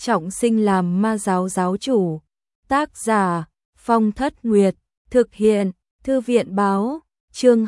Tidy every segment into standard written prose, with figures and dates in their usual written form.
trọng sinh làm ma giáo giáo chủ. Tác giả Phong Thất Nguyệt, thực hiện Thư viện báo. Chương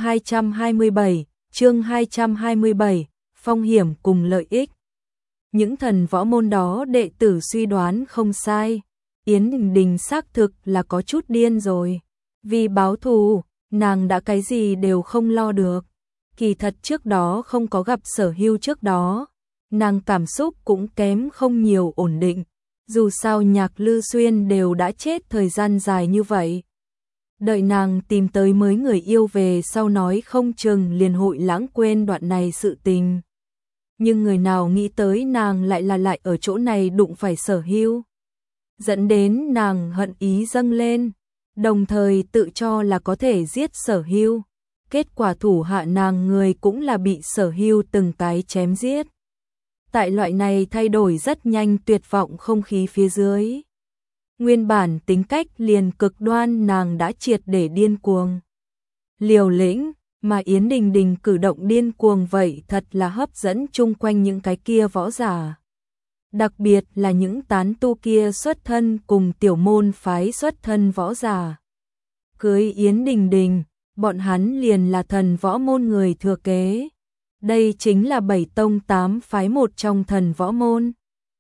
227, phong hiểm cùng lợi ích. Những thần võ môn đó đệ tử suy đoán không sai, Yến Đình Đình xác thực là có chút điên rồi. Vì báo thù, nàng đã cái gì đều không lo được. Kỳ thật trước đó không có gặp Sở Hưu trước đó, nàng cảm xúc cũng kém không nhiều ổn định. Dù sao Nhạc Lư Xuyên đều đã chết thời gian dài như vậy. Đợi nàng tìm tới mới người yêu về sau nói không chừng liền hội lãng quên đoạn này sự tình. Nhưng người nào nghĩ tới nàng lại ở chỗ này đụng phải Sở Hưu. Dẫn đến nàng hận ý dâng lên, đồng thời tự cho là có thể giết Sở Hưu. Kết quả thủ hạ nàng người cũng là bị Sở Hưu từng cái chém giết. Tại loại này thay đổi rất nhanh tuyệt vọng không khí phía dưới. Nguyên bản tính cách liền cực đoan nàng đã triệt để điên cuồng. Liều lĩnh, mà Yến Đình Đình cử động điên cuồng vậy thật là hấp dẫn chung quanh những cái kia võ giả. Đặc biệt là những tán tu kia xuất thân cùng tiểu môn phái xuất thân võ giả. Cưới Yến Đình Đình, bọn hắn liền là thần võ môn người thừa kế. Đây chính là 7 tông 8 phái một trong thần võ môn.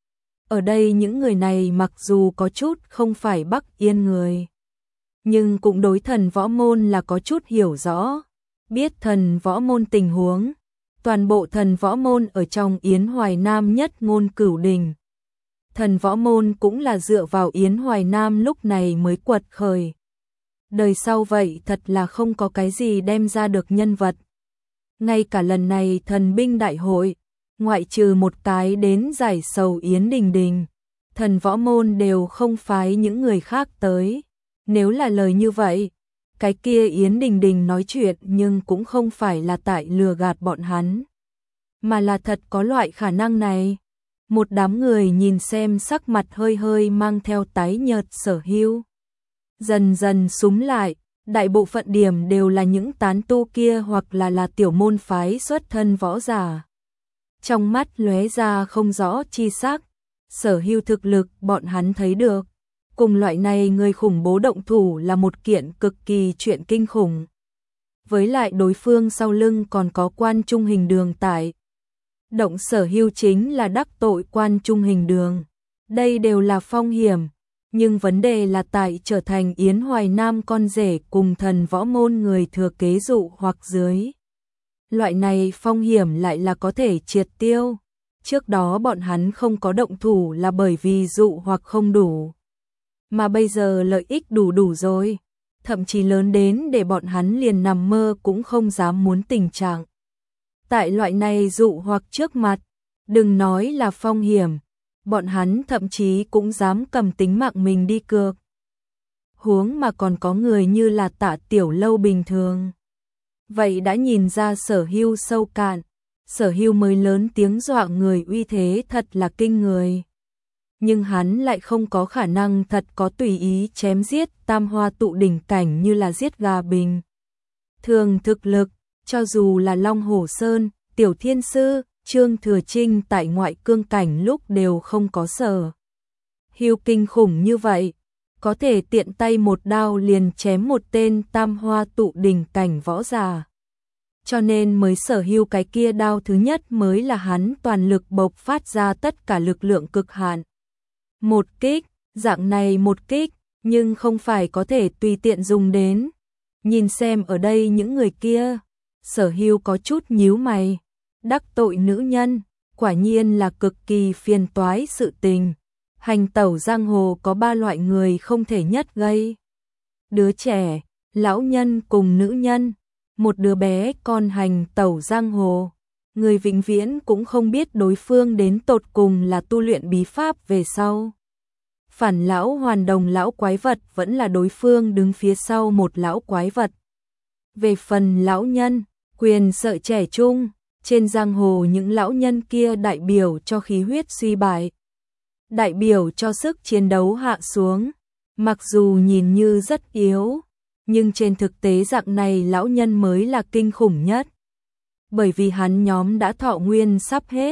Ở đây những người này mặc dù có chút không phải Bắc Yên người, nhưng cũng đối thần võ môn là có chút hiểu rõ, biết thần võ môn tình huống. Toàn bộ thần võ môn ở trong Yến Hoài Nam nhất ngôn cửu đình. Thần võ môn cũng là dựa vào Yến Hoài Nam lúc này mới quật khởi. Đời sau vậy thật là không có cái gì đem ra được nhân vật. Ngay cả lần này thần binh đại hội, ngoại trừ một cái đến giải sầu Yến Đình Đình, thần võ môn đều không phái những người khác tới. Nếu là lời như vậy, cái kia Yến Đình Đình nói chuyện nhưng cũng không phải là tại lừa gạt bọn hắn, mà là thật có loại khả năng này. Một đám người nhìn xem sắc mặt hơi hơi mang theo tái nhợt Sở Hưu. Dần dần súng lại, đại bộ phận điểm đều là những tán tu kia hoặc là tiểu môn phái xuất thân võ giả. Trong mắt lóe ra không rõ chi sắc, Sở Hưu thực lực bọn hắn thấy được. Cùng loại này người khủng bố động thủ là một kiện cực kỳ chuyện kinh khủng. Với lại đối phương sau lưng còn có Quan Trung Hình Đường tại. Động Sở Hưu chính là đắc tội Quan Trung Hình Đường. Đây đều là phong hiểm, nhưng vấn đề là tại trở thành Yến Hoài Nam con rể cùng thần võ môn người thừa kế dụ hoặc dưới. Loại này phong hiểm lại là có thể triệt tiêu. Trước đó bọn hắn không có động thủ là bởi vì dụ hoặc không đủ. Mà bây giờ lợi ích đủ rồi, thậm chí lớn đến để bọn hắn liền nằm mơ cũng không dám muốn tình trạng. Tại loại này dụ hoặc trước mặt, đừng nói là phong hiểm, bọn hắn thậm chí cũng dám cầm tính mạng mình đi cược. Huống mà còn có người như là Tạ Tiểu Lâu bình thường. Vậy đã nhìn ra Sở Hưu sâu cạn, Sở Hưu mới lớn tiếng dọa người uy thế thật là kinh người. Nhưng hắn lại không có khả năng thật có tùy ý chém giết tam hoa tụ đỉnh cảnh như là giết gà bình. Thường thực lực, cho dù là Long Hổ Sơn, Tiểu Thiên Sư, Trương Thừa Trinh tại ngoại cương cảnh lúc đều không có Sở Hưu kinh khủng như vậy, có thể tiện tay một đao liền chém một tên tam hoa tụ đỉnh cảnh võ giả. Cho nên mới Sở Hưu cái kia đao thứ nhất mới là hắn toàn lực bộc phát ra tất cả lực lượng cực hạn. Một kích, dạng này một kích, nhưng không phải có thể tùy tiện dùng đến. Nhìn xem ở đây những người kia, Sở Hưu có chút nhíu mày. Đắc tội nữ nhân, quả nhiên là cực kỳ phiền toái sự tình. Hành tẩu giang hồ có 3 loại người không thể nhất gây. Đứa trẻ, lão nhân cùng nữ nhân. Một đứa bé con hành tẩu giang hồ, người vĩnh viễn cũng không biết đối phương đến tột cùng là tu luyện bí pháp về sau. Phản lão hoàn đồng lão quái vật vẫn là đối phương đứng phía sau một lão quái vật. Về phần lão nhân, quyền sợ trẻ trung, trên giang hồ những lão nhân kia đại biểu cho khí huyết suy bại, đại biểu cho sức chiến đấu hạ xuống. Mặc dù nhìn như rất yếu, nhưng trên thực tế dạng này lão nhân mới là kinh khủng nhất. Bởi vì hắn nhóm đã thọ nguyên sắp hết,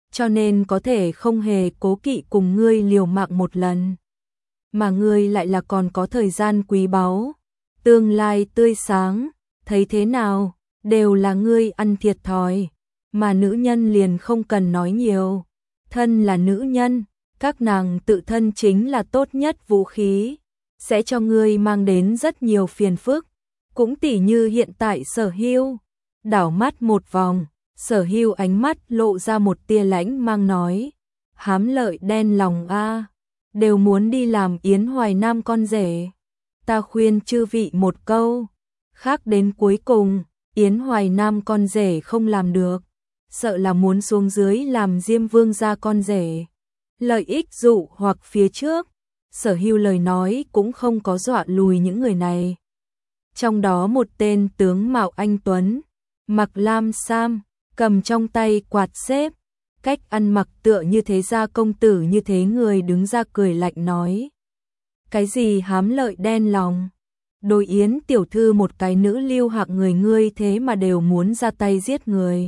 cho nên có thể không hề cố kỵ cùng ngươi liều mạng một lần. Mà ngươi lại là còn có thời gian quý báu, tương lai tươi sáng, thấy thế nào, đều là ngươi ăn thiệt thòi, mà nữ nhân liền không cần nói nhiều. Thân là nữ nhân, các nàng tự thân chính là tốt nhất vũ khí, sẽ cho ngươi mang đến rất nhiều phiền phức, cũng tỉ như hiện tại Sở Hưu. Đảo mắt một vòng, Sở Hưu ánh mắt lộ ra một tia lãnh mang nói, hám lợi đen lòng a, đều muốn đi làm Yến Hoài Nam con rể. Ta khuyên chư vị một câu, khác đến cuối cùng, Yến Hoài Nam con rể không làm được, sợ là muốn xuống dưới làm Diêm Vương gia con rể. Lợi ích dụ hoặc phía trước, Sở Hưu lời nói cũng không có dọa lùi những người này. Trong đó một tên tướng mạo anh tuấn, mặc lam sam, cầm trong tay quạt xếp, cách ăn mặc tựa như thế gia công tử như thế người đứng ra cười lạnh nói. Cái gì hám lợi đen lòng? Đối Yến tiểu thư một cái nữ lưu hạng người ngươi thế mà đều muốn ra tay giết người.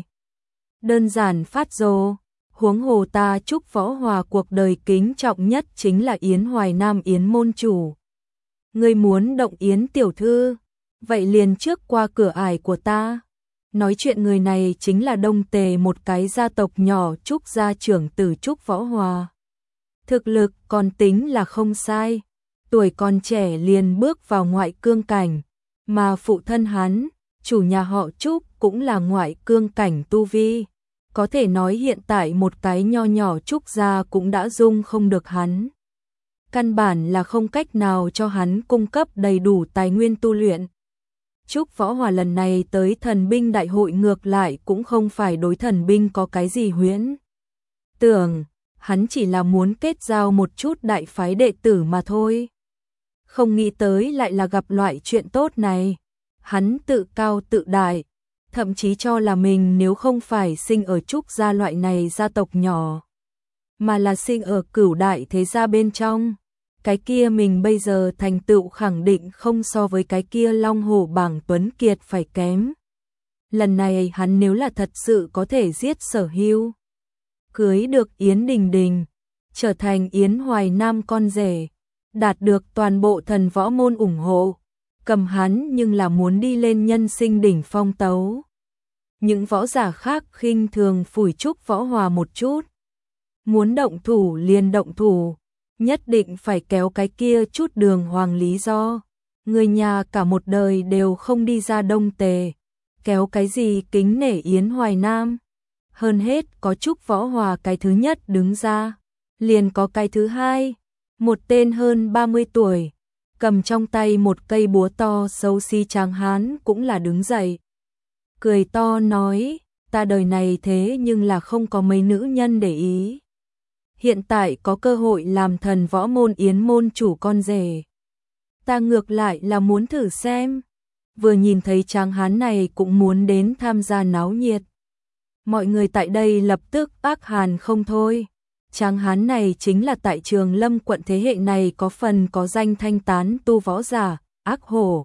Đơn giản phát rồ, huống hồ ta Trúc Võ Hòa cuộc đời kính trọng nhất chính là Yến Hoài Nam Yến môn chủ. Ngươi muốn động Yến tiểu thư, vậy liền trước qua cửa ải của ta. Nói chuyện người này chính là Đông Tề một cái gia tộc nhỏ Trúc gia trưởng tử Trúc Võ Hòa. Thực lực còn tính là không sai, tuổi còn trẻ liền bước vào ngoại cương cảnh, mà phụ thân hắn, chủ nhà họ Trúc cũng là ngoại cương cảnh tu vi. Có thể nói hiện tại một cái nho nhỏ Trúc gia cũng đã dung không được hắn. Căn bản là không cách nào cho hắn cung cấp đầy đủ tài nguyên tu luyện. Trúc Võ Hòa lần này tới thần binh đại hội ngược lại cũng không phải đối thần binh có cái gì huyễn tưởng, hắn chỉ là muốn kết giao một chút đại phái đệ tử mà thôi. Không nghĩ tới lại là gặp loại chuyện tốt này. Hắn tự cao tự đại, thậm chí cho là mình nếu không phải sinh ở Trúc gia loại này gia tộc nhỏ, mà là sinh ở Cửu đại thế gia bên trong, cái kia mình bây giờ thành tựu khẳng định không so với cái kia Long Hổ bảng tuấn kiệt phải kém. Lần này hắn nếu là thật sự có thể giết Sở Hưu, cưới được Yến Đình Đình, trở thành Yến Hoài Nam con rể, đạt được toàn bộ thần võ môn ủng hộ, cầm hắn nhưng là muốn đi lên nhân sinh đỉnh phong tấu. Những võ giả khác khinh thường phủi Trúc Võ Hòa một chút. Muốn động thủ liền động thủ, nhất định phải kéo cái kia chút đường hoàng lý do. Người nhà cả một đời đều không đi ra Đông Tề, kéo cái gì kính nể Yến Hoài Nam. Hơn hết có Trúc Võ Hòa cái thứ nhất đứng ra, liền có cái thứ hai, một tên hơn 30 tuổi, cầm trong tay một cây búa to xấu xí tráng hán cũng là đứng dậy. Cười to nói, ta đời này thế nhưng là không có mấy nữ nhân để ý. Hiện tại có cơ hội làm thần võ môn Yến môn chủ con rể. Ta ngược lại là muốn thử xem. Vừa nhìn thấy tráng hán này cũng muốn đến tham gia náo nhiệt. Mọi người tại đây lập tức ác hàn không thôi. Tráng hán này chính là tại Trường Lâm quận thế hệ này có phần có danh thanh tán tu võ giả, ác hổ.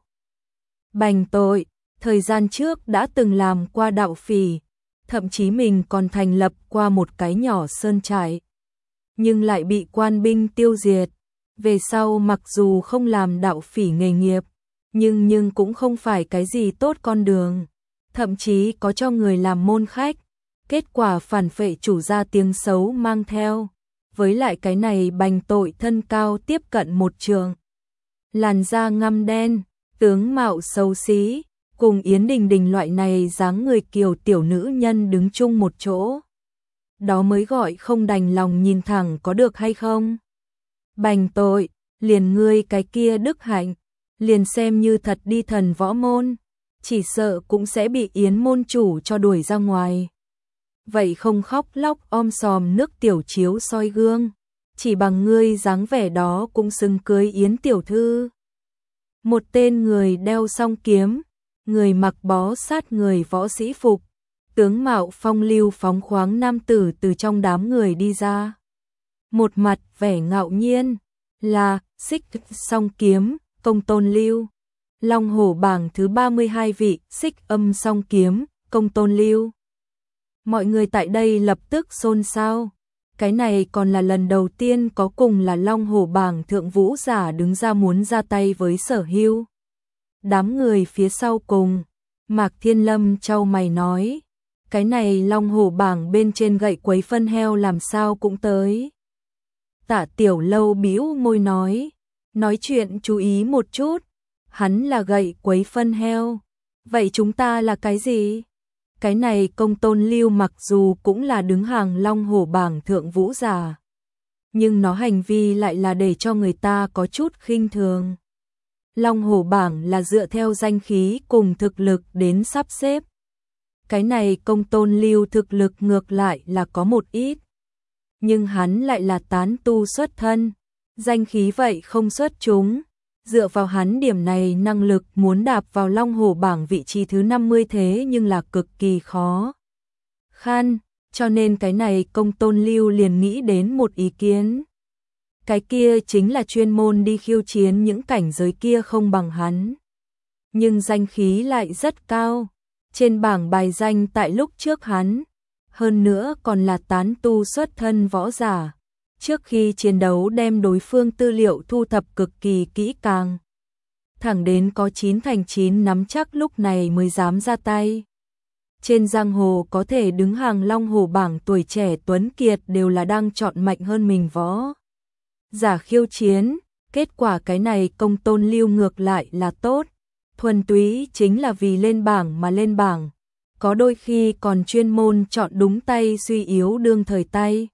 Bành tội, thời gian trước đã từng làm qua đạo phỉ, thậm chí mình còn thành lập qua một cái nhỏ sơn trại. Nhưng lại bị quan binh tiêu diệt. Về sau mặc dù không làm đạo phỉ nghề nghiệp, nhưng cũng không phải cái gì tốt con đường. Thậm chí có cho người làm môn khách. Kết quả phản phệ chủ gia tiếng xấu mang theo. Với lại cái này bành tội thân cao tiếp cận một trường. Làn da ngăm đen, tướng mạo xấu xí, cùng Yến Đình Đình loại này dáng người kiều tiểu nữ nhân đứng chung một chỗ. Đó mới gọi không đành lòng nhìn thẳng có được hay không. Bành tội, liền ngươi cái kia đức hạnh, liền xem như thật đi thần võ môn, chỉ sợ cũng sẽ bị Yến môn chủ cho đuổi ra ngoài. Vậy không khóc lóc om sòm nước tiểu chiếu soi gương, chỉ bằng ngươi dáng vẻ đó cũng xứng cưới Yến tiểu thư. Một tên người đeo song kiếm, người mặc bó sát người võ sĩ phục, tướng mạo phong lưu phóng khoáng nam tử từ trong đám người đi ra. Một mặt vẻ ngạo nhiên, là Xích song kiếm, Công Tôn Lưu. Long Hổ bảng thứ 32 vị, Xích âm song kiếm, Công Tôn Lưu. Mọi người tại đây lập tức xôn xao. Cái này còn là lần đầu tiên có cùng là Long Hổ bảng thượng vũ giả đứng ra muốn ra tay với Sở Hưu. Đám người phía sau cùng, Mạc Thiên Lâm chau mày nói, cái này Long Hổ bảng bên trên gậy quấy phân heo làm sao cũng tới. Tạ Tiểu Lâu bĩu môi nói chuyện chú ý một chút, hắn là gậy quấy phân heo, vậy chúng ta là cái gì? Cái này Công Tôn Lưu mặc dù cũng là đứng hàng Long Hổ bảng thượng vũ giả, nhưng nó hành vi lại là để cho người ta có chút khinh thường. Long Hổ bảng là dựa theo danh khí cùng thực lực đến sắp xếp. Cái này Công Tôn Lưu thực lực ngược lại là có một ít, nhưng hắn lại là tán tu xuất thân, danh khí vậy không xuất chúng. Dựa vào hắn điểm này năng lực muốn đạp vào Long Hổ bảng vị trí thứ 50 thế nhưng là cực kỳ khó khăn, cho nên cái này Công Tôn Lưu liền nghĩ đến một ý kiến. Cái kia chính là chuyên môn đi khiêu chiến những cảnh giới kia không bằng hắn, nhưng danh khí lại rất cao, trên bảng bài danh tại lúc trước hắn, hơn nữa còn là tán tu xuất thân võ giả. Trước khi chiến đấu đem đối phương tư liệu thu thập cực kỳ kỹ càng, thẳng đến có 9 thành 9 nắm chắc lúc này mới dám ra tay. Trên giang hồ có thể đứng hàng Long Hổ bảng tuổi trẻ tuấn kiệt đều là đang chọn mạnh hơn mình võ giả khiêu chiến, kết quả cái này Công Tôn Lưu ngược lại là tốt, thuần túy chính là vì lên bảng mà lên bảng, có đôi khi còn chuyên môn chọn đúng tay suy yếu đương thời tay.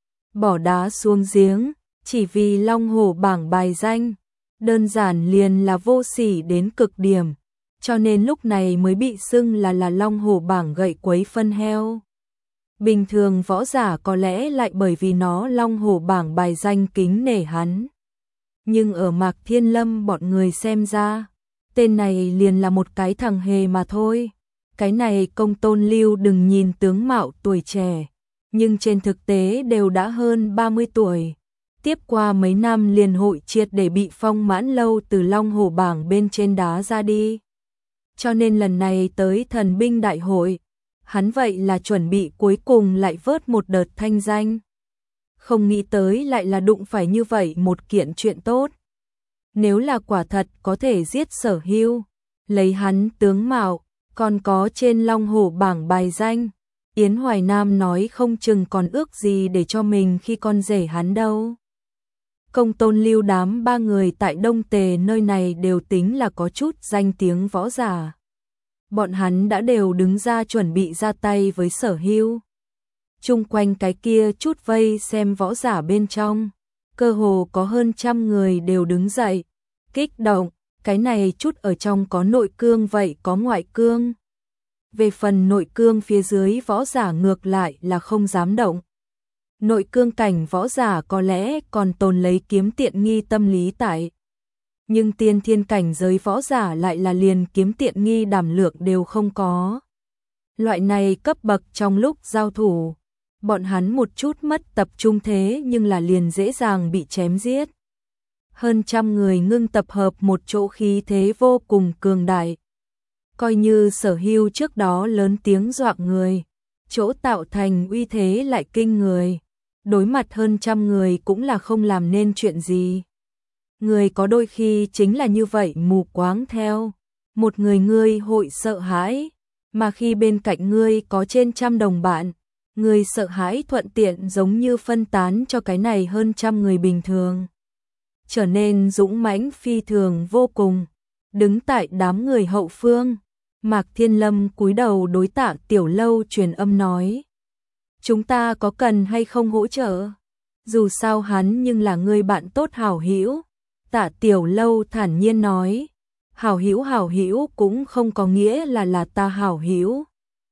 Bỏ đá xuống giếng, chỉ vì Long Hổ bảng bài danh, đơn giản liền là vô sỉ đến cực điểm, cho nên lúc này mới bị xưng là Long Hổ bảng gậy quấy phân heo. Bình thường võ giả có lẽ lại bởi vì nó Long Hổ bảng bài danh kính nể hắn. Nhưng ở Mạc Thiên Lâm bọn người xem ra, tên này liền là một cái thằng hề mà thôi. Cái này Công Tôn Lưu đừng nhìn tướng mạo tuổi trẻ, nhưng trên thực tế đều đã hơn 30 tuổi. Tiếp qua mấy năm liền hội triệt để bị Phong Mãn Lâu từ Long Hổ bảng bên trên đá ra đi. Cho nên lần này tới thần binh đại hội, hắn vậy là chuẩn bị cuối cùng lại vớt một đợt thanh danh. Không nghĩ tới lại là đụng phải như vậy một kiện chuyện tốt. Nếu là quả thật có thể giết Sở Hưu, lấy hắn tướng mạo, còn có trên Long Hổ bảng bài danh, Yến Hoài Nam nói không chừng còn ước gì để cho mình khi con rể hắn đâu. Công Tôn Lưu đám ba người tại Đông Tề nơi này đều tính là có chút danh tiếng võ giả. Bọn hắn đã đều đứng ra chuẩn bị ra tay với Sở Hưu. Chung quanh cái kia chút vây xem võ giả bên trong, cơ hồ có hơn 100 người đều đứng dậy, kích động, cái này chút ở trong có nội cương vậy có ngoại cương. Về phần nội cương phía dưới võ giả ngược lại là không dám động. Nội cương cảnh võ giả có lẽ còn tồn lấy kiếm tiện nghi tâm lý tại. Nhưng tiên thiên cảnh giới võ giả lại là liền kiếm tiện nghi đảm lượng đều không có. Loại này cấp bậc trong lúc giao thủ, bọn hắn một chút mất tập trung thế nhưng là liền dễ dàng bị chém giết. Hơn 100 người ngưng tập hợp một chỗ khí thế vô cùng cường đại. Coi như Sở Hưu trước đó lớn tiếng dọa người, chỗ tạo thành uy thế lại kinh người. Đối mặt hơn 100 người cũng là không làm nên chuyện gì. Người có đôi khi chính là như vậy mù quáng theo. Một người ngươi hội sợ hãi, mà khi bên cạnh ngươi có trên 100 đồng bạn, người sợ hãi thuận tiện giống như phân tán cho cái này hơn 100 người bình thường. Trở nên dũng mãnh phi thường vô cùng. Đứng tại đám người hậu phương, Mạc Thiên Lâm cúi đầu đối Tạ Tiểu Lâu truyền âm nói. Chúng ta có cần hay không hỗ trợ? Dù sao hắn nhưng là người bạn tốt hảo hữu. Tạ Tiểu Lâu thản nhiên nói. Hảo hữu cũng không có nghĩa là ta hảo hữu.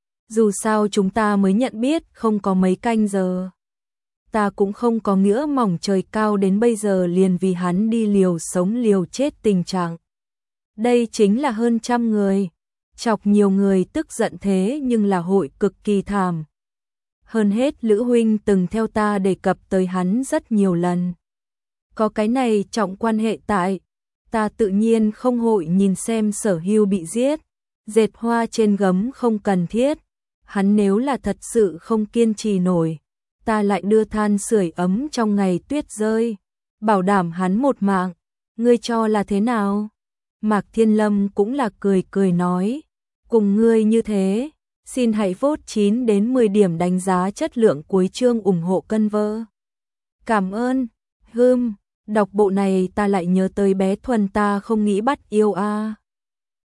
Dù sao chúng ta mới nhận biết không có mấy canh giờ. Ta cũng không có nghĩa mỏng trời cao đến bây giờ liền vì hắn đi liều sống liều chết tình trạng. Đây chính là hơn 100 người. Chọc nhiều người tức giận thế nhưng là hội cực kỳ thảm. Hơn hết Lữ huynh từng theo ta đề cập tới hắn rất nhiều lần. Có cái này trọng quan hệ tại, ta tự nhiên không hội nhìn xem Sở Hưu bị giết. Dệt hoa trên gấm không cần thiết. hắn nếu là thật sự không kiên trì nổi, ta lại đưa than sưởi ấm trong ngày tuyết rơi, bảo đảm hắn một mạng, ngươi cho là thế nào? Mạc Thiên Lâm cũng là cười cười nói, cùng ngươi như thế, xin hãy vote 9 đến 10 điểm đánh giá chất lượng cuối chương ủng hộ cân vơ. Cảm ơn, đọc bộ này ta lại nhớ tới bé Thuần ta không nghĩ bắt yêu a.